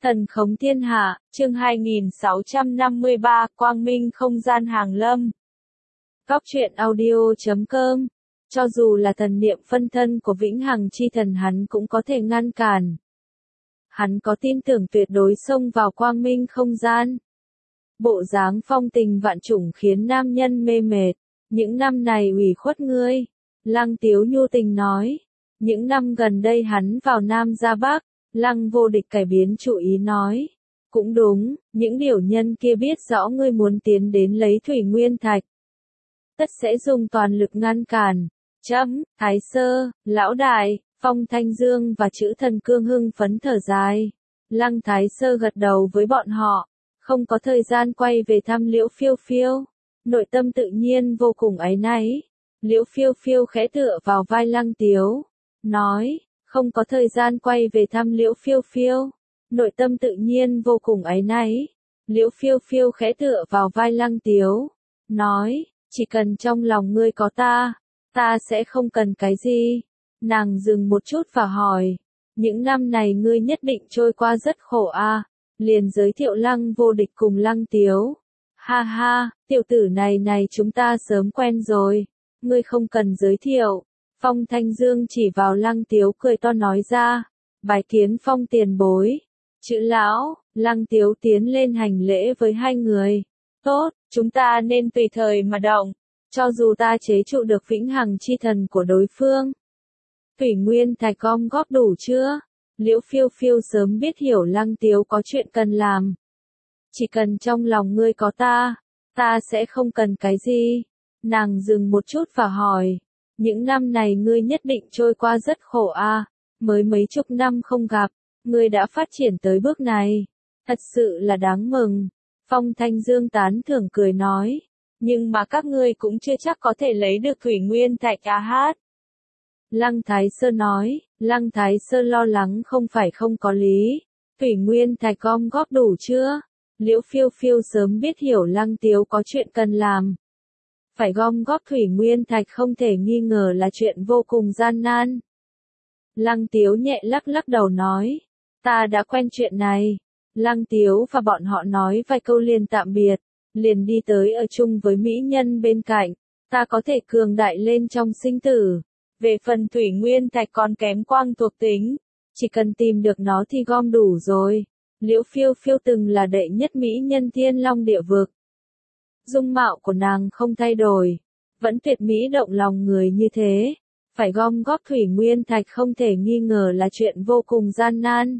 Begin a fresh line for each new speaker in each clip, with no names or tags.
Thần khống thiên hạ, chương 2653, Quang Minh không gian hàng lâm. Góc truyện audio.com. Cho dù là thần niệm phân thân của vĩnh hằng chi thần hắn cũng có thể ngăn cản. Hắn có tin tưởng tuyệt đối xông vào quang minh không gian. Bộ dáng phong tình vạn trùng khiến nam nhân mê mệt. Những năm này ủy khuất ngươi. Lăng Tiếu nhu tình nói. Những năm gần đây hắn vào Nam ra Bắc. Lăng Vô Địch cải biến chủ ý nói. Cũng đúng, những điều nhân kia biết rõ ngươi muốn tiến đến lấy thủy nguyên thạch. Tất sẽ dùng toàn lực ngăn cản. Chấm, Thái Sơ, Lão Đại, Phong Thanh Dương và chữ thần cương hưng phấn thở dài. Lăng Thái Sơ gật đầu với bọn họ. Không có thời gian quay về thăm Liễu Phiêu Phiêu. Nội tâm tự nhiên vô cùng áy náy. Liễu Phiêu Phiêu khẽ tựa vào vai Lăng Tiếu. Nói. Không có thời gian quay về thăm Liễu Phiêu Phiêu. Nội tâm tự nhiên vô cùng áy náy. Liễu Phiêu Phiêu khẽ tựa vào vai Lăng Tiếu. Nói, chỉ cần trong lòng ngươi có ta sẽ không cần cái gì. Nàng dừng một chút và hỏi, những năm này ngươi nhất định trôi qua rất khổ à. Liền giới thiệu Lăng Vô Địch cùng Lăng Tiếu. Ha ha, tiểu tử này chúng ta sớm quen rồi. Ngươi không cần giới thiệu. Phong Thanh Dương chỉ vào Lăng Tiếu cười to nói ra. Bái kiến Phong tiền bối. Chữ lão, Lăng Tiếu tiến lên hành lễ với hai người. Tốt, chúng ta nên tùy thời mà động. Cho dù ta chế trụ được vĩnh hằng chi thần của đối phương. Thủy nguyên thạch gom góp đủ chưa? Liễu Phiêu Phiêu sớm biết hiểu Lăng Tiếu có chuyện cần làm. Chỉ cần trong lòng ngươi có ta sẽ không cần cái gì. Nàng dừng một chút và hỏi. Những năm này ngươi nhất định trôi qua rất khổ à, mới mấy chục năm không gặp, ngươi đã phát triển tới bước này. Thật sự là đáng mừng. Phong Thanh Dương tán thưởng cười nói. Nhưng mà các ngươi cũng chưa chắc có thể lấy được thủy nguyên thạch à hát. Lăng Thái Sơ nói, Lăng Thái Sơ lo lắng không phải không có lý. Thủy nguyên thạch gom góp đủ chưa? Liễu Phiêu Phiêu sớm biết hiểu Lăng Tiếu có chuyện cần làm. Phải gom góp thủy nguyên thạch không thể nghi ngờ là chuyện vô cùng gian nan. Lăng Tiếu nhẹ lắc đầu nói. Ta đã quen chuyện này. Lăng Tiếu và bọn họ nói vài câu liền tạm biệt. Liền đi tới ở chung với mỹ nhân bên cạnh. Ta có thể cường đại lên trong sinh tử. Về phần thủy nguyên thạch còn kém quang thuộc tính. Chỉ cần tìm được nó thì gom đủ rồi. Liễu Phiêu Phiêu từng là đệ nhất mỹ nhân Thiên Long địa vực. Dung mạo của nàng không thay đổi, vẫn tuyệt mỹ động lòng người như thế. Phải gom góp thủy nguyên thạch không thể nghi ngờ là chuyện vô cùng gian nan.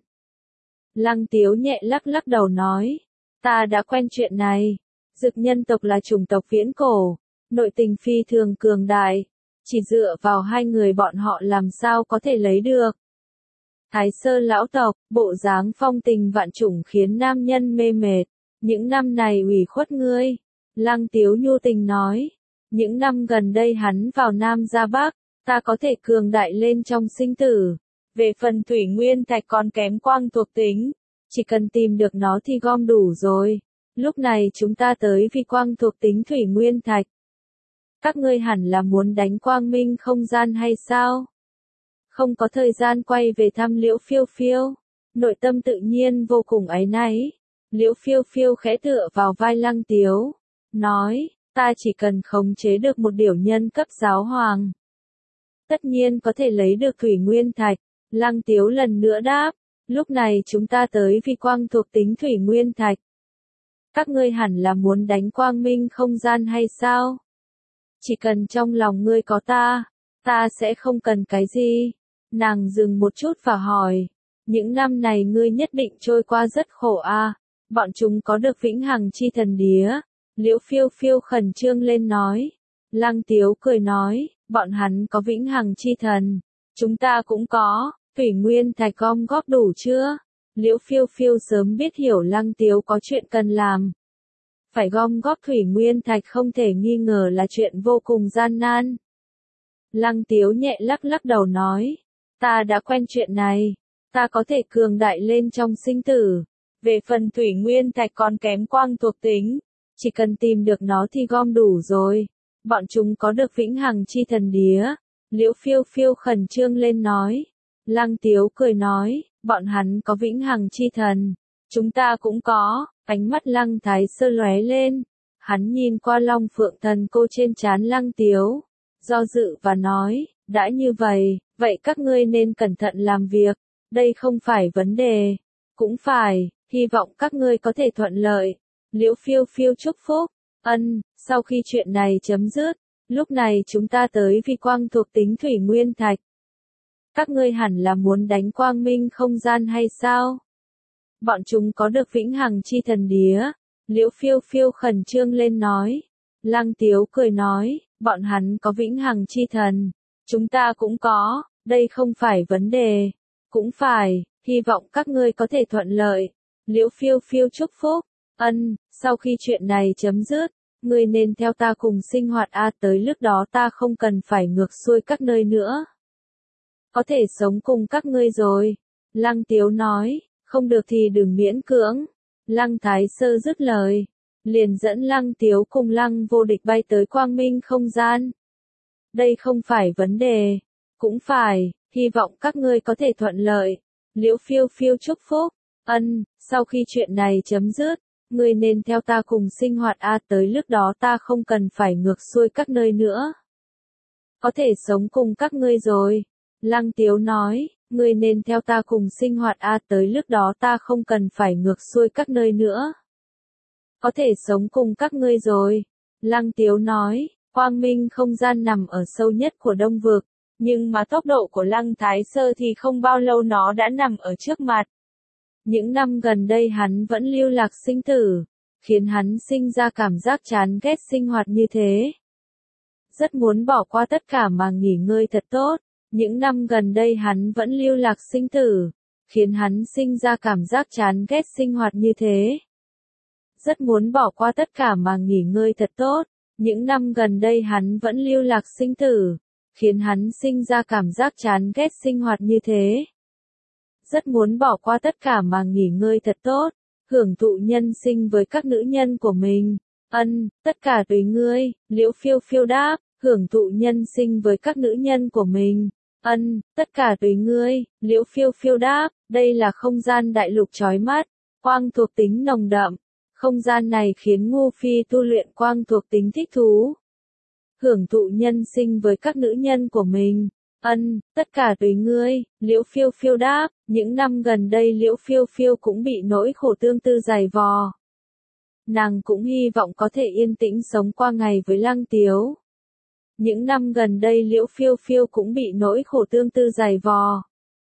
Lăng Tiếu nhẹ lắc đầu nói, ta đã quen chuyện này. Dực nhân tộc là chủng tộc viễn cổ, nội tình phi thường cường đại, chỉ dựa vào hai người bọn họ làm sao có thể lấy được. Thái Sơ lão tộc, bộ dáng phong tình vạn trùng khiến nam nhân mê mệt. Những năm này ủy khuất ngươi. Lăng Tiếu nhu tình nói, những năm gần đây hắn vào Nam ra Bắc, ta có thể cường đại lên trong sinh tử. Về phần thủy nguyên thạch còn kém quang thuộc tính, chỉ cần tìm được nó thì gom đủ rồi. Lúc này chúng ta tới vì quang thuộc tính thủy nguyên thạch. Các ngươi hẳn là muốn đánh quang minh không gian hay sao? Không có thời gian quay về thăm Liễu Phiêu Phiêu. Nội tâm tự nhiên vô cùng áy náy. Liễu Phiêu Phiêu khẽ tựa vào vai Lăng Tiếu. Nói, ta chỉ cần khống chế được một điểu nhân cấp giáo hoàng. Tất nhiên có thể lấy được thủy nguyên thạch. Lăng Tiếu lần nữa đáp, lúc này chúng ta tới vì quang thuộc tính thủy nguyên thạch. Các ngươi hẳn là muốn đánh quang minh không gian hay sao? Chỉ cần trong lòng ngươi có ta sẽ không cần cái gì. Nàng dừng một chút và hỏi, những năm này ngươi nhất định trôi qua rất khổ à, bọn chúng có được vĩnh hằng chi thần đía. Liễu Phiêu Phiêu khẩn trương lên nói. Lăng Tiếu cười nói, bọn hắn có vĩnh hằng chi thần. Chúng ta cũng có, thủy nguyên thạch gom góp đủ chưa? Liễu Phiêu Phiêu sớm biết hiểu Lăng Tiếu có chuyện cần làm. Phải gom góp thủy nguyên thạch không thể nghi ngờ là chuyện vô cùng gian nan. Lăng Tiếu nhẹ lắc đầu nói, ta đã quen chuyện này. Ta có thể cường đại lên trong sinh tử. Về phần thủy nguyên thạch còn kém quang thuộc tính. Chỉ cần tìm được nó thì gom đủ rồi. Bọn chúng có được vĩnh hằng chi thần đía. Liễu Phiêu Phiêu khẩn trương lên nói. Lăng Tiếu cười nói, bọn hắn có vĩnh hằng chi thần. Chúng ta cũng có, ánh mắt Lăng Thái Sơ lóe lên. Hắn nhìn qua Long Phượng Thần Cô trên trán Lăng Tiếu, do dự và nói, đã như vậy, vậy các ngươi nên cẩn thận làm việc, đây không phải vấn đề. Cũng phải, hy vọng các ngươi có thể thuận lợi. Liễu Phiêu Phiêu chúc phúc. Sau khi chuyện này chấm dứt, lúc này chúng ta tới vi quang thuộc tính thủy nguyên thạch. Các ngươi hẳn là muốn đánh quang minh không gian hay sao? Bọn chúng có được vĩnh hằng chi thần đía. Liễu Phiêu Phiêu khẩn trương lên nói. Lăng Tiếu cười nói, bọn hắn có vĩnh hằng chi thần. Chúng ta cũng có, đây không phải vấn đề. Cũng phải, hy vọng các ngươi có thể thuận lợi. Liễu Phiêu Phiêu chúc phúc. Sau khi chuyện này chấm dứt, ngươi nên theo ta cùng sinh hoạt tới lúc đó ta không cần phải ngược xuôi các nơi nữa. Có thể sống cùng các ngươi rồi. Lăng Tiếu nói, không được thì đừng miễn cưỡng. Lăng Thái Sơ dứt lời, liền dẫn Lăng Tiếu cùng Lăng Vô Địch bay tới quang minh không gian. Đây không phải vấn đề. Cũng phải, hy vọng các ngươi có thể thuận lợi. Liễu Phiêu Phiêu chúc phúc. Sau khi chuyện này chấm dứt, ngươi nên theo ta cùng sinh hoạt tới lúc đó ta không cần phải ngược xuôi các nơi nữa. Có thể sống cùng các ngươi rồi. Lăng Tiếu nói, ngươi nên theo ta cùng sinh hoạt tới lúc đó ta không cần phải ngược xuôi các nơi nữa. Có thể sống cùng các ngươi rồi. Lăng Tiếu nói, quang minh không gian nằm ở sâu nhất của Đông Vực, nhưng mà tốc độ của Lăng Thái Sơ thì không bao lâu nó đã nằm ở trước mặt. Những năm gần đây hắn vẫn lưu lạc sinh tử, khiến hắn sinh ra cảm giác chán ghét sinh hoạt như thế. Rất muốn bỏ qua tất cả mà nghỉ ngơi thật tốt. Những năm gần đây hắn vẫn lưu lạc sinh tử, khiến hắn sinh ra cảm giác chán ghét sinh hoạt như thế. Rất muốn bỏ qua tất cả mà nghỉ ngơi thật tốt. Những năm gần đây hắn vẫn lưu lạc sinh tử, khiến hắn sinh ra cảm giác chán ghét sinh hoạt như thế. Rất muốn bỏ qua tất cả mà nghỉ ngơi thật tốt, hưởng thụ nhân sinh với các nữ nhân của mình. Tất cả tùy ngươi, Liễu Phiêu Phiêu đáp, hưởng thụ nhân sinh với các nữ nhân của mình. Tất cả tùy ngươi, Liễu Phiêu Phiêu đáp, đây là không gian đại lục chói mắt, quang thuộc tính nồng đậm. Không gian này khiến Ngô Phi tu luyện quang thuộc tính thích thú. Hưởng thụ nhân sinh với các nữ nhân của mình. Tất cả tùy ngươi, Liễu Phiêu Phiêu đáp, những năm gần đây Liễu Phiêu Phiêu cũng bị nỗi khổ tương tư dày vò. Nàng cũng hy vọng có thể yên tĩnh sống qua ngày với Lăng Tiếu. Những năm gần đây Liễu Phiêu Phiêu cũng bị nỗi khổ tương tư dày vò.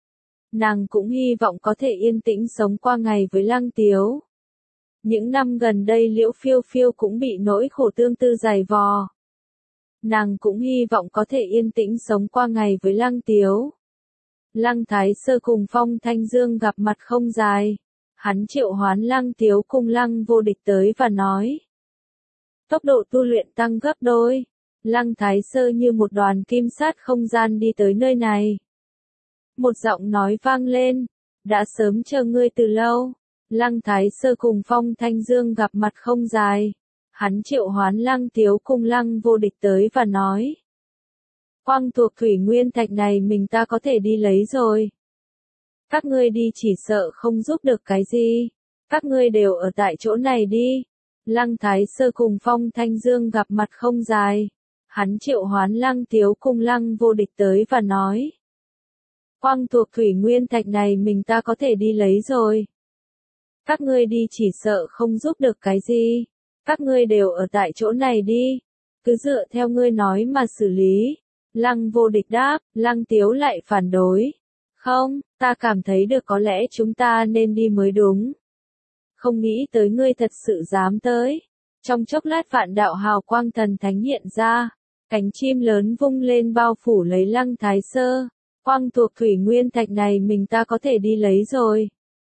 Nàng cũng hy vọng có thể yên tĩnh sống qua ngày với Lăng Tiếu. Những năm gần đây Liễu Phiêu Phiêu cũng bị nỗi khổ tương tư dày vò. Nàng cũng hy vọng có thể yên tĩnh sống qua ngày với Lăng Tiếu. Lăng Thái Sơ cùng Phong Thanh Dương gặp mặt không dài. Hắn triệu hoán Lăng Tiếu cùng Lăng Vô Địch tới và nói. Tốc độ tu luyện tăng gấp đôi. Lăng Thái Sơ như một đoàn kim sát không gian đi tới nơi này. Một giọng nói vang lên. Đã sớm chờ ngươi từ lâu. Lăng Thái Sơ cùng Phong Thanh Dương gặp mặt không dài. Hắn triệu hoán Lăng Tiếu cùng Lăng Vô Địch tới và nói. Quang thuộc thủy nguyên thạch này mình ta có thể đi lấy rồi. Các ngươi đi chỉ sợ không giúp được cái gì. Các ngươi đều ở tại chỗ này đi. Lăng Thái Sơ cùng Phong Thanh Dương gặp mặt không dài. Hắn triệu hoán Lăng Tiếu cùng Lăng Vô Địch tới và nói. Quang thuộc thủy nguyên thạch này mình ta có thể đi lấy rồi. Các ngươi đi chỉ sợ không giúp được cái gì. Các ngươi đều ở tại chỗ này đi. Cứ dựa theo ngươi nói mà xử lý. Lăng Vô Địch đáp, Lăng Tiếu lại phản đối. Không, ta cảm thấy được có lẽ chúng ta nên đi mới đúng. Không nghĩ tới ngươi thật sự dám tới. Trong chốc lát vạn đạo hào quang thần thánh hiện ra. Cánh chim lớn vung lên bao phủ lấy Lăng Thái Sơ. Quang thuộc thủy nguyên thạch này mình ta có thể đi lấy rồi.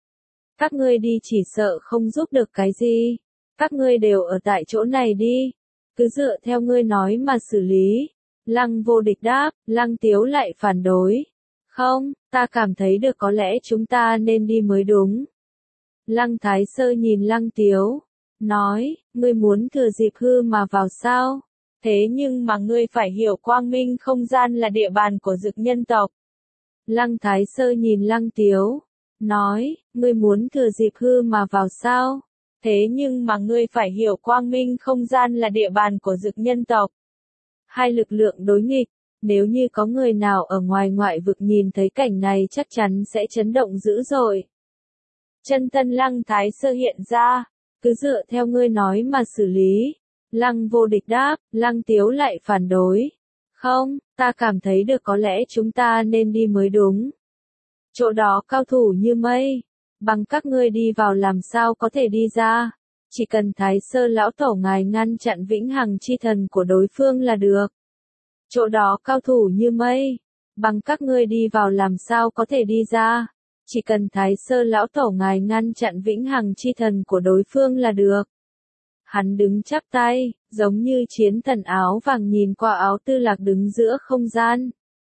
Các ngươi đi chỉ sợ không giúp được cái gì. Các ngươi đều ở tại chỗ này đi. Cứ dựa theo ngươi nói mà xử lý. Lăng Vô Địch đáp, Lăng Tiếu lại phản đối. Không, ta cảm thấy được có lẽ chúng ta nên đi mới đúng. Lăng Thái Sơ nhìn Lăng Tiếu. Nói, ngươi muốn thừa dịp hư mà vào sao? Thế nhưng mà ngươi phải hiểu quang minh không gian là địa bàn của dực nhân tộc. Lăng Thái Sơ nhìn Lăng Tiếu. nói, ngươi muốn thừa dịp hư mà vào sao? Thế nhưng mà ngươi phải hiểu quang minh không gian là địa bàn của dực nhân tộc. Hai lực lượng đối nghịch, nếu như có người nào ở ngoài ngoại vực nhìn thấy cảnh này chắc chắn sẽ chấn động dữ dội. Chân thân Lăng Thái Sơ hiện ra, cứ dựa theo ngươi nói mà xử lý. Lăng Vô Địch đáp, Lăng Tiếu lại phản đối. Không, ta cảm thấy được có lẽ chúng ta nên đi mới đúng. Chỗ đó cao thủ như mây, bằng các ngươi đi vào làm sao có thể đi ra. Chỉ cần Thái Sơ lão tổ ngài ngăn chặn vĩnh hằng chi thần của đối phương là được. Chỗ đó cao thủ như mây, bằng các ngươi đi vào làm sao có thể đi ra. Chỉ cần Thái Sơ lão tổ ngài ngăn chặn vĩnh hằng chi thần của đối phương là được. Hắn đứng chắp tay, giống như chiến thần áo vàng nhìn qua áo tư lạc đứng giữa không gian.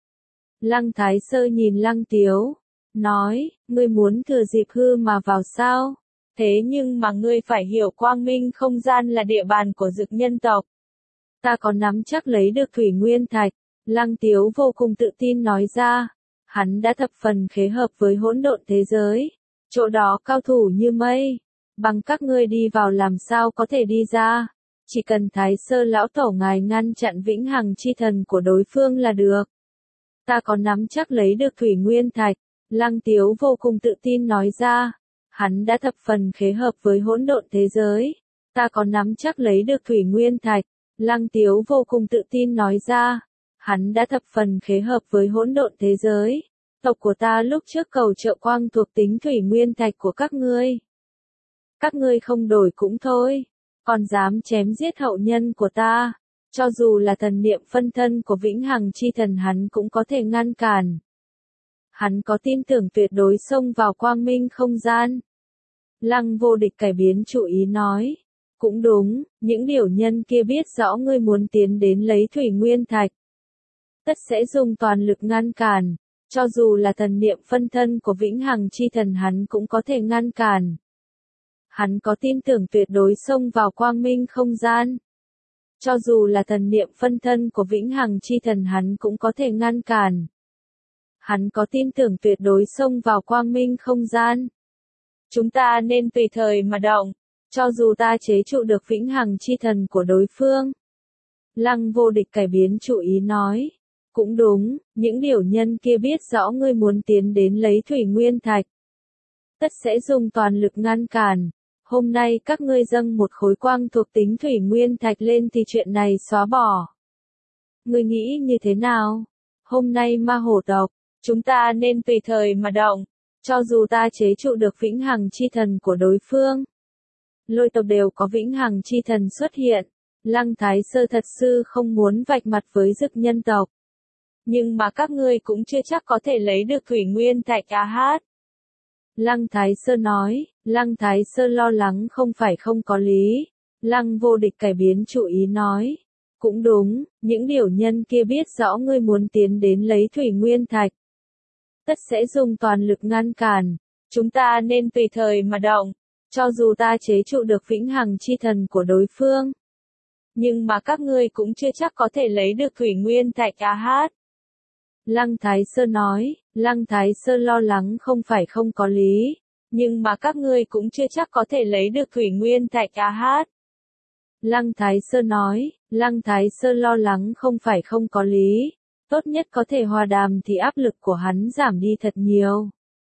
Lăng Thái Sơ nhìn Lăng Tiếu, nói, ngươi muốn thừa dịp hư mà vào sao? Thế nhưng mà ngươi phải hiểu quang minh không gian là địa bàn của dực nhân tộc. Ta có nắm chắc lấy được thủy nguyên thạch. Lăng Tiếu vô cùng tự tin nói ra. Hắn đã thập phần khế hợp với hỗn độn thế giới. Chỗ đó cao thủ như mây. Bằng các ngươi đi vào làm sao có thể đi ra. Chỉ cần Thái Sơ lão tổ ngài ngăn chặn vĩnh hằng chi thần của đối phương là được. Ta có nắm chắc lấy được thủy nguyên thạch. Lăng Tiếu vô cùng tự tin nói ra. Hắn đã thập phần khế hợp với hỗn độn thế giới. Ta có nắm chắc lấy được thủy nguyên thạch. Lăng Tiếu vô cùng tự tin nói ra. Hắn đã thập phần khế hợp với hỗn độn thế giới. Tộc của ta lúc trước cầu trợ quang thuộc tính thủy nguyên thạch của các ngươi. Các ngươi không đổi cũng thôi. Còn dám chém giết hậu nhân của ta. Cho dù là thần niệm phân thân của vĩnh hằng chi thần hắn cũng có thể ngăn cản. Hắn có tin tưởng tuyệt đối xông vào quang minh không gian. Lăng Vô Địch cải biến chủ ý nói. Cũng đúng, những điều nhân kia biết rõ ngươi muốn tiến đến lấy thủy nguyên thạch. Tất sẽ dùng toàn lực ngăn cản. Cho dù là thần niệm phân thân của vĩnh hằng chi thần hắn cũng có thể ngăn cản. Hắn có tin tưởng tuyệt đối xông vào quang minh không gian. Cho dù là thần niệm phân thân của vĩnh hằng chi thần hắn cũng có thể ngăn cản. Hắn có tin tưởng tuyệt đối xông vào quang minh không gian. Chúng ta nên tùy thời mà động, cho dù ta chế trụ được vĩnh hằng chi thần của đối phương. Lăng Vô Địch cải biến chủ ý nói. Cũng đúng, những điều nhân kia biết rõ ngươi muốn tiến đến lấy thủy nguyên thạch. Tất sẽ dùng toàn lực ngăn cản. Hôm nay các ngươi dâng một khối quang thuộc tính thủy nguyên thạch lên thì chuyện này xóa bỏ. Ngươi nghĩ như thế nào? Hôm nay ma hổ tộc, chúng ta nên tùy thời mà động, cho dù ta chế trụ được vĩnh hằng chi thần của đối phương. Lôi tộc đều có vĩnh hằng chi thần xuất hiện. Lăng Thái Sơ thật sự không muốn vạch mặt với dực nhân tộc. Nhưng mà các ngươi cũng chưa chắc có thể lấy được thủy nguyên thạch hát. Lăng Thái Sơ nói, Lăng Thái Sơ lo lắng không phải không có lý. Lăng Vô Địch cải biến chủ ý nói. Cũng đúng, những điều nhân kia biết rõ ngươi muốn tiến đến lấy thủy nguyên thạch. Tất sẽ dùng toàn lực ngăn cản. Chúng ta nên tùy thời mà động, cho dù ta chế trụ được vĩnh hằng chi thần của đối phương. Nhưng mà các ngươi cũng chưa chắc có thể lấy được thủy nguyên thạch hát. Lăng Thái Sơ nói, Lăng Thái Sơ lo lắng không phải không có lý. Nhưng mà các ngươi cũng chưa chắc có thể lấy được thủy nguyên thạch hát. Lăng Thái Sơ nói, Lăng Thái Sơ lo lắng không phải không có lý. Tốt nhất có thể hòa đàm thì áp lực của hắn giảm đi thật nhiều.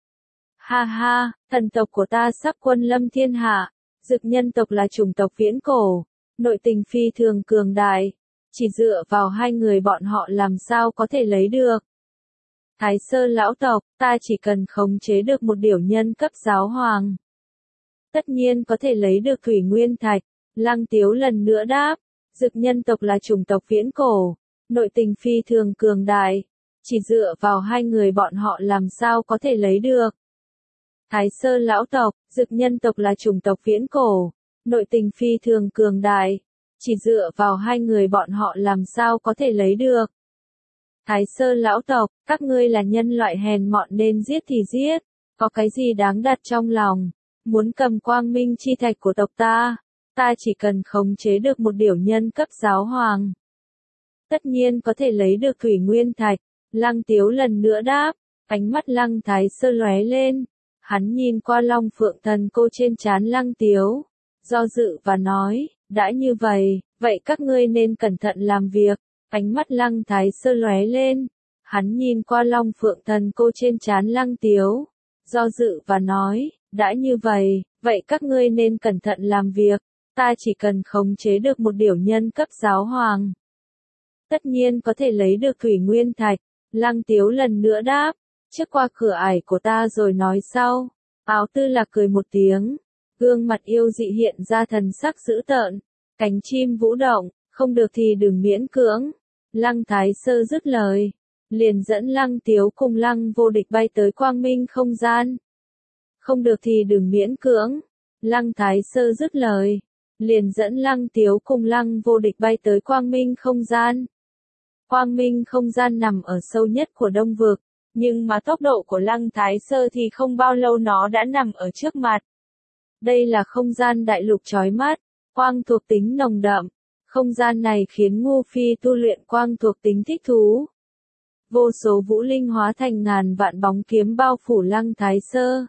Ha ha, thần tộc của ta sắp quân lâm thiên hạ. Dực nhân tộc là chủng tộc viễn cổ. Nội tình phi thường cường đại. Chỉ dựa vào hai người bọn họ làm sao có thể lấy được. Thái Sơ lão tộc, ta chỉ cần khống chế được một điều nhân cấp giáo hoàng. Tất nhiên có thể lấy được thủy nguyên thạch. Lăng Tiếu lần nữa đáp. Dực nhân tộc là chủng tộc viễn cổ. Nội tình phi thường cường đại. Chỉ dựa vào hai người bọn họ làm sao có thể lấy được. Thái Sơ lão tộc, dực nhân tộc là chủng tộc viễn cổ. Nội tình phi thường cường đại. Chỉ dựa vào hai người bọn họ làm sao có thể lấy được. Thái Sơ lão tộc, các ngươi là nhân loại hèn mọn nên giết thì giết. Có cái gì đáng đặt trong lòng. Muốn cầm quang minh chi thạch của tộc ta. Ta chỉ cần khống chế được một điều nhân cấp giáo hoàng. Tất nhiên có thể lấy được thủy nguyên thạch. Lăng Tiếu lần nữa đáp. Ánh mắt Lăng Thái Sơ lóe lên. Hắn nhìn qua Long Phượng Thần Cô trên trán Lăng Tiếu, do dự và nói, đã như vậy, vậy các ngươi nên cẩn thận làm việc. Ánh mắt Lăng Thái Sơ lóe lên, hắn nhìn qua Long Phượng Thần Cô trên trán Lăng Tiếu, do dự và nói, đã như vậy, vậy các ngươi nên cẩn thận làm việc, ta chỉ cần khống chế được một điểu nhân cấp giáo hoàng. Tất nhiên có thể lấy được thủy nguyên thạch. Lăng Tiếu lần nữa đáp, trước qua cửa ải của ta rồi nói sau. Áo Tư Lạc cười một tiếng, gương mặt yêu dị hiện ra thần sắc dữ tợn, cánh chim vũ động, không được thì đừng miễn cưỡng. Lăng Thái Sơ dứt lời, liền dẫn Lăng Tiếu cùng Lăng Vô Địch bay tới quang minh không gian. Không được thì đừng miễn cưỡng. Lăng Thái Sơ dứt lời, liền dẫn Lăng Tiếu cùng Lăng Vô Địch bay tới quang minh không gian. Quang minh không gian nằm ở sâu nhất của Đông Vực, nhưng mà tốc độ của Lăng Thái Sơ thì không bao lâu nó đã nằm ở trước mặt. Đây là không gian đại lục chói mắt, quang thuộc tính nồng đậm. Không gian này khiến Ngô Phi tu luyện quang thuộc tính thích thú. Vô số vũ linh hóa thành ngàn vạn bóng kiếm bao phủ Lăng Thái Sơ.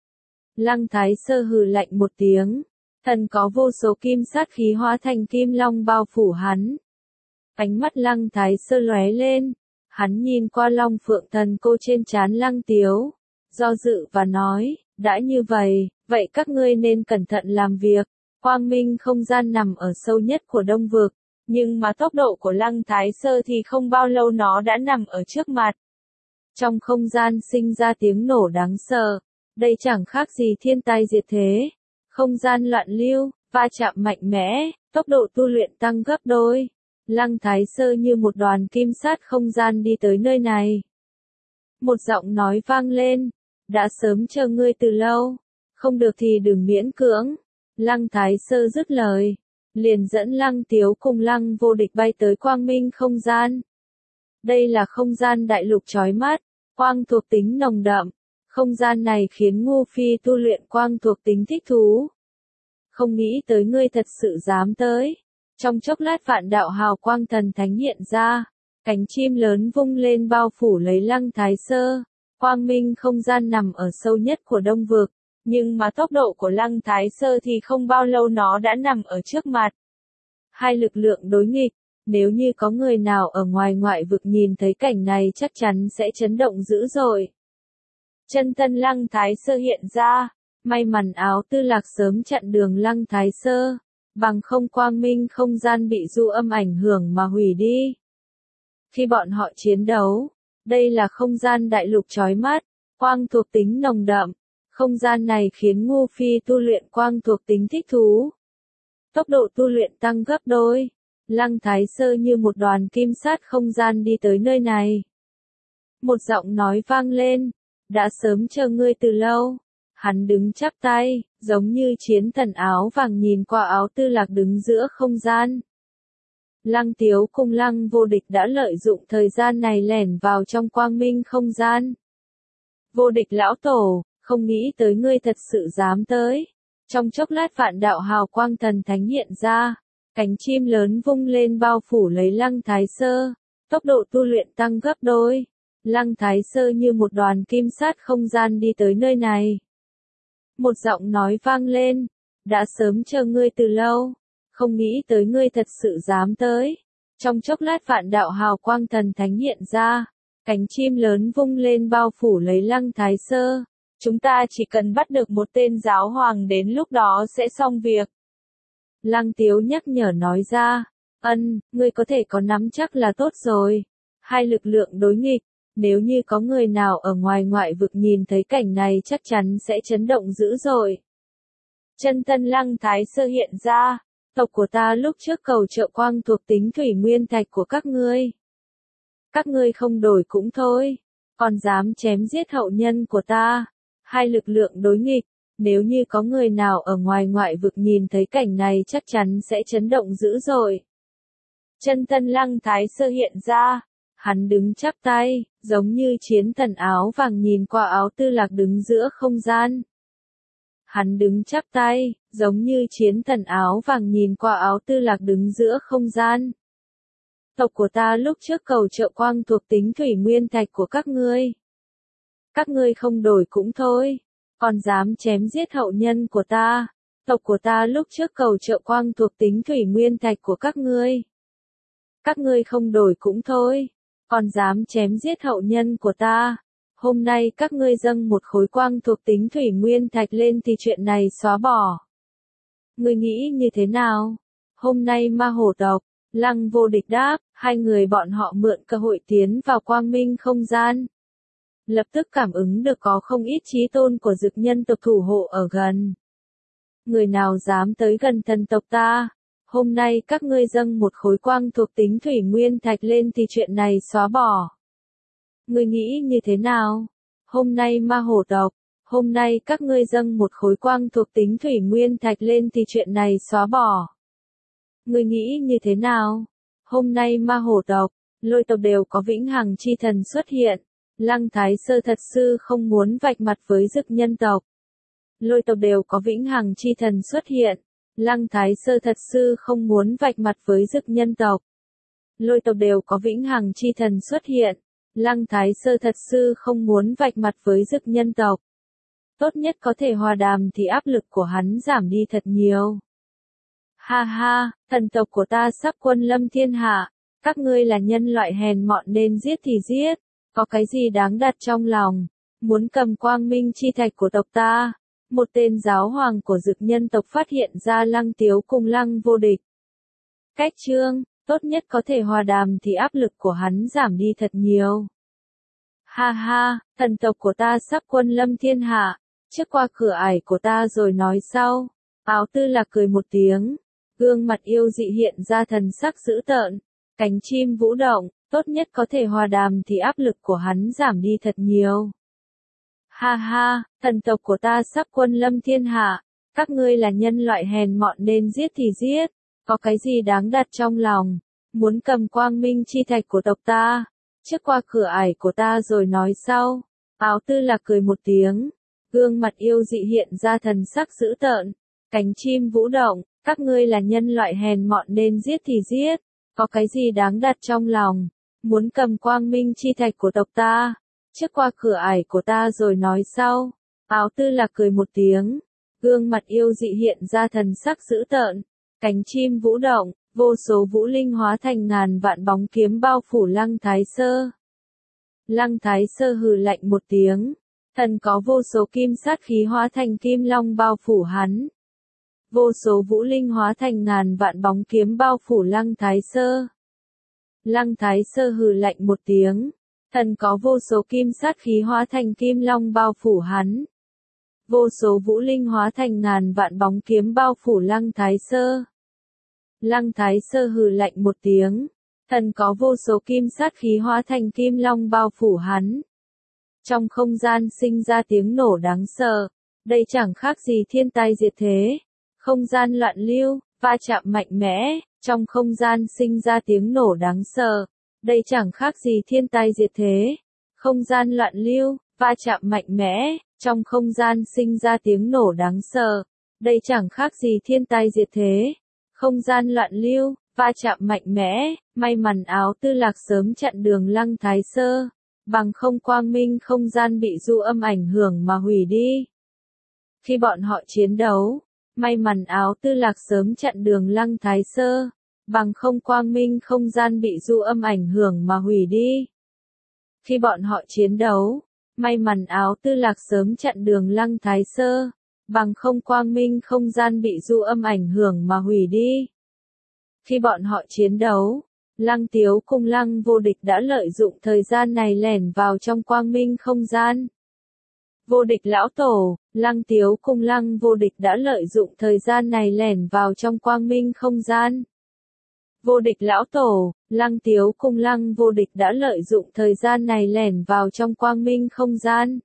Lăng Thái Sơ hừ lạnh một tiếng, thần có vô số kim sát khí hóa thành kim long bao phủ hắn. Ánh mắt Lăng Thái Sơ lóe lên, hắn nhìn qua Long Phượng Thần Cô trên trán Lăng Tiếu, do dự và nói, đã như vậy, vậy các ngươi nên cẩn thận làm việc. Quang minh không gian nằm ở sâu nhất của Đông Vực, nhưng mà tốc độ của Lăng Thái Sơ thì không bao lâu nó đã nằm ở trước mặt. Trong không gian sinh ra tiếng nổ đáng sợ, đây chẳng khác gì thiên tai diệt thế. Không gian loạn lưu, va chạm mạnh mẽ, tốc độ tu luyện tăng gấp đôi. Lăng Thái Sơ như một đoàn kim sát không gian đi tới nơi này. Một giọng nói vang lên, đã sớm chờ ngươi từ lâu, không được thì đừng miễn cưỡng. Lăng Thái Sơ dứt lời, liền dẫn Lăng Tiếu cùng Lăng Vô Địch bay tới quang minh không gian. Đây là không gian đại lục chói mắt, quang thuộc tính nồng đậm. Không gian này khiến Ngô Phi tu luyện quang thuộc tính thích thú. Không nghĩ tới ngươi thật sự dám tới. Trong chốc lát vạn đạo hào quang thần thánh hiện ra, cánh chim lớn vung lên bao phủ lấy Lăng Thái Sơ. Quang minh không gian nằm ở sâu nhất của Đông Vực, nhưng mà tốc độ của Lăng Thái Sơ thì không bao lâu nó đã nằm ở trước mặt. Hai lực lượng đối nghịch, nếu như có người nào ở ngoài ngoại vực nhìn thấy cảnh này chắc chắn sẽ chấn động dữ dội. Chân thân Lăng Thái Sơ hiện ra, may mắn Áo Tư Lạc sớm chặn đường Lăng Thái Sơ, bằng không quang minh không gian bị du âm ảnh hưởng mà hủy đi. Khi bọn họ chiến đấu, đây là không gian đại lục chói mắt, quang thuộc tính nồng đậm. Không gian này khiến Ngô Phi tu luyện quang thuộc tính thích thú. Tốc độ tu luyện tăng gấp đôi. Lăng Thái Sơ như một đoàn kim sát không gian đi tới nơi này. Một giọng nói vang lên, đã sớm chờ ngươi từ lâu. Hắn đứng chắp tay, giống như chiến thần áo vàng nhìn qua Áo Tư Lạc đứng giữa không gian. Lăng Tiếu cùng Lăng Vô Địch đã lợi dụng thời gian này lẻn vào trong quang minh không gian. Vô Địch lão tổ, không nghĩ tới ngươi thật sự dám tới. Trong chốc lát vạn đạo hào quang thần thánh hiện ra, cánh chim lớn vung lên bao phủ lấy Lăng Thái Sơ, tốc độ tu luyện tăng gấp đôi. Lăng Thái Sơ như một đoàn kim sát không gian đi tới nơi này. Một giọng nói vang lên, đã sớm chờ ngươi từ lâu, không nghĩ tới ngươi thật sự dám tới. Trong chốc lát vạn đạo hào quang thần thánh hiện ra, cánh chim lớn vung lên bao phủ lấy Lăng Thái Sơ. Chúng ta chỉ cần bắt được một tên giáo hoàng đến lúc đó sẽ xong việc. Lăng Tiếu nhắc nhở nói ra, ngươi có thể có nắm chắc là tốt rồi. Hai lực lượng đối nghịch, nếu như có người nào ở ngoài ngoại vực nhìn thấy cảnh này chắc chắn sẽ chấn động dữ dội. Chân thân Lăng Thái Sơ hiện ra, tộc của ta lúc trước cầu trợ quang thuộc tính thủy nguyên thạch của các ngươi. Các ngươi không đổi cũng thôi, còn dám chém giết hậu nhân của ta. Hai lực lượng đối nghịch, nếu như có người nào ở ngoài ngoại vực nhìn thấy cảnh này chắc chắn sẽ chấn động dữ dội. Chân thân Lăng Thái Sơ hiện ra, hắn đứng chắp tay, giống như chiến thần áo vàng nhìn qua Áo Tư Lạc đứng giữa không gian. Hắn đứng chắp tay, giống như chiến thần áo vàng nhìn qua Áo Tư Lạc đứng giữa không gian. Tộc của ta lúc trước cầu trợ quang thuộc tính thủy nguyên thạch của các ngươi. Các ngươi không đổi cũng thôi, Còn dám chém giết hậu nhân của ta. Tộc của ta lúc trước cầu trợ quang thuộc tính thủy nguyên thạch của các ngươi. Các ngươi không đổi cũng thôi. Còn dám chém giết hậu nhân của ta. Hôm nay các ngươi dâng một khối quang thuộc tính thủy nguyên thạch lên thì chuyện này xóa bỏ. Ngươi nghĩ như thế nào? Hôm nay ma hổ tộc, Lăng Vô Địch đáp, hai người bọn họ mượn cơ hội tiến vào quang minh không gian. Lập tức cảm ứng được có không ít chí tôn của dực nhân tộc thủ hộ ở gần. Người nào dám tới gần thần tộc ta? Hôm nay các ngươi dâng một khối quang thuộc tính thủy nguyên thạch lên thì chuyện này xóa bỏ. Ngươi nghĩ như thế nào? Hôm nay ma hổ tộc, hôm nay các ngươi dâng một khối quang thuộc tính thủy nguyên thạch lên thì chuyện này xóa bỏ. Ngươi nghĩ như thế nào? Hôm nay ma hổ tộc, Lôi tộc đều có vĩnh hằng chi thần xuất hiện. Lăng Thái Sơ thật sự không muốn vạch mặt với dực nhân tộc. Lôi tộc đều có vĩnh hằng chi thần xuất hiện. Lăng Thái Sơ thật sự không muốn vạch mặt với dực nhân tộc. Lôi tộc đều có vĩnh hằng chi thần xuất hiện. Lăng Thái Sơ thật sự không muốn vạch mặt với dực nhân tộc. Tốt nhất có thể hòa đàm thì áp lực của hắn giảm đi thật nhiều. Ha ha, thần tộc của ta sắp quân lâm thiên hạ. Các ngươi là nhân loại hèn mọn nên giết thì giết. Có cái gì đáng đặt trong lòng? Muốn cầm quang minh chi thạch của tộc ta. Một tên giáo hoàng của dực nhân tộc phát hiện ra Lăng Tiếu cùng Lăng Vô Địch. Cách chương, tốt nhất có thể hòa đàm thì áp lực của hắn giảm đi thật nhiều. Ha ha, thần tộc của ta sắp quân lâm thiên hạ. Trước qua cửa ải của ta rồi nói sau. Áo Tư Lạc cười một tiếng. Gương mặt yêu dị hiện ra thần sắc dữ tợn. Cánh chim vũ động, tốt nhất có thể hòa đàm thì áp lực của hắn giảm đi thật nhiều. Ha ha, thần tộc của ta sắp quân lâm thiên hạ. Các ngươi là nhân loại hèn mọn nên giết thì giết. Có cái gì đáng đặt trong lòng? Muốn cầm quang minh chi thạch của tộc ta. Trước qua cửa ải của ta rồi nói sau. Áo Tư Lạc cười một tiếng. Gương mặt yêu dị hiện ra thần sắc dữ tợn. Cánh chim vũ động, các ngươi là nhân loại hèn mọn nên giết thì giết. Có cái gì đáng đặt trong lòng? Muốn cầm quang minh chi thạch của tộc ta. Trước qua cửa ải của ta rồi nói sau. Áo Tư Lạc cười một tiếng. Gương mặt yêu dị hiện ra thần sắc dữ tợn. Cánh chim vũ động, vô số vũ linh hóa thành ngàn vạn bóng kiếm bao phủ Lăng Thái Sơ. Lăng Thái Sơ hừ lạnh một tiếng. Thần có vô số kim sát khí hóa thành kim long bao phủ hắn. Vô số vũ linh hóa thành ngàn vạn bóng kiếm bao phủ Lăng Thái Sơ. Lăng Thái Sơ hừ lạnh một tiếng. Thần có vô số kim sát khí hóa thành kim long bao phủ hắn. Vô số vũ linh hóa thành ngàn vạn bóng kiếm bao phủ Lăng Thái Sơ. Lăng Thái Sơ hừ lạnh một tiếng. Thần có vô số kim sát khí hóa thành kim long bao phủ hắn. Trong không gian sinh ra tiếng nổ đáng sợ. Đây chẳng khác gì thiên tai diệt thế. Không gian loạn lưu, va chạm mạnh mẽ. Trong không gian sinh ra tiếng nổ đáng sợ. Đây chẳng khác gì thiên tai diệt thế. Không gian loạn lưu, va chạm mạnh mẽ. Trong không gian sinh ra tiếng nổ đáng sợ. Đây chẳng khác gì thiên tai diệt thế. Không gian loạn lưu, va chạm mạnh mẽ. May mắn Áo Tư Lạc sớm chặn đường Lăng Thái Sơ. Bằng không quang minh không gian bị du âm ảnh hưởng mà hủy đi. Khi bọn họ chiến đấu, may mắn Áo Tư Lạc sớm chặn đường Lăng Thái Sơ. Bằng không quang minh không gian bị du âm ảnh hưởng mà hủy đi. Khi bọn họ chiến đấu, may mắn Áo Tư Lạc sớm chặn đường Lăng Thái Sơ. Bằng không quang minh không gian bị du âm ảnh hưởng mà hủy đi. Khi bọn họ chiến đấu, Lăng Tiếu cùng Lăng Vô Địch đã lợi dụng thời gian này lẻn vào trong quang minh không gian. Vô Địch lão tổ, Lăng Tiếu cùng Lăng Vô Địch đã lợi dụng thời gian này lẻn vào trong quang minh không gian. Vô Địch lão tổ, Lăng Tiếu cùng Lăng Vô Địch đã lợi dụng thời gian này lẻn vào trong quang minh không gian.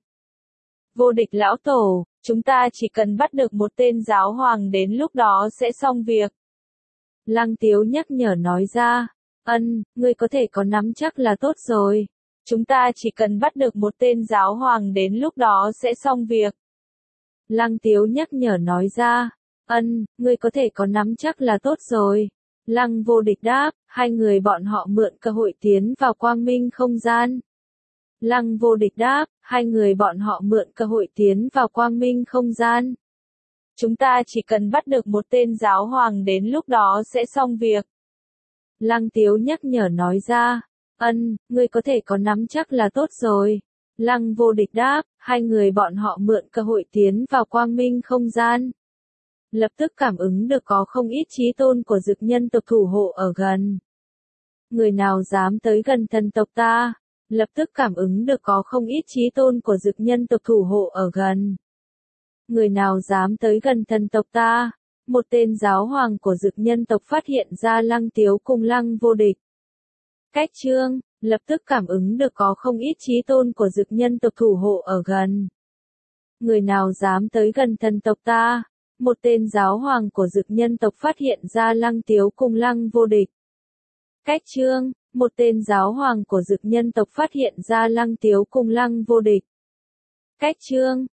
Vô Địch lão tổ, chúng ta chỉ cần bắt được một tên giáo hoàng đến lúc đó sẽ xong việc. Lăng Tiếu nhắc nhở nói ra. Ngươi có thể có nắm chắc là tốt rồi. Chúng ta chỉ cần bắt được một tên giáo hoàng đến lúc đó sẽ xong việc. Lăng Tiếu nhắc nhở nói ra. Ngươi có thể có nắm chắc là tốt rồi. Lăng Vô Địch đáp, hai người bọn họ mượn cơ hội tiến vào quang minh không gian. Lăng Vô Địch đáp, hai người bọn họ mượn cơ hội tiến vào quang minh không gian. Chúng ta chỉ cần bắt được một tên giáo hoàng đến lúc đó sẽ xong việc. Lăng Tiếu nhắc nhở nói ra, ngươi có thể có nắm chắc là tốt rồi. Lăng Vô Địch đáp, hai người bọn họ mượn cơ hội tiến vào quang minh không gian. Lập tức cảm ứng được có không ít chí tôn của dực nhân tộc thủ hộ ở gần. Người nào dám tới gần thần tộc ta? Lập tức cảm ứng được có không ít chí tôn của dực nhân tộc thủ hộ ở gần. Người nào dám tới gần thần tộc ta? Một tên giáo hoàng của dực nhân tộc phát hiện ra Lăng Tiếu cùng Lăng Vô Địch. Cách chương, lập tức cảm ứng được có không ít chí tôn của dực nhân tộc thủ hộ ở gần. Người nào dám tới gần thần tộc ta? Một tên giáo hoàng của dực nhân tộc phát hiện ra Lăng Tiếu cùng Lăng Vô Địch. Cách chương, một tên giáo hoàng của dực nhân tộc phát hiện ra Lăng Tiếu cùng Lăng Vô Địch. Cách chương,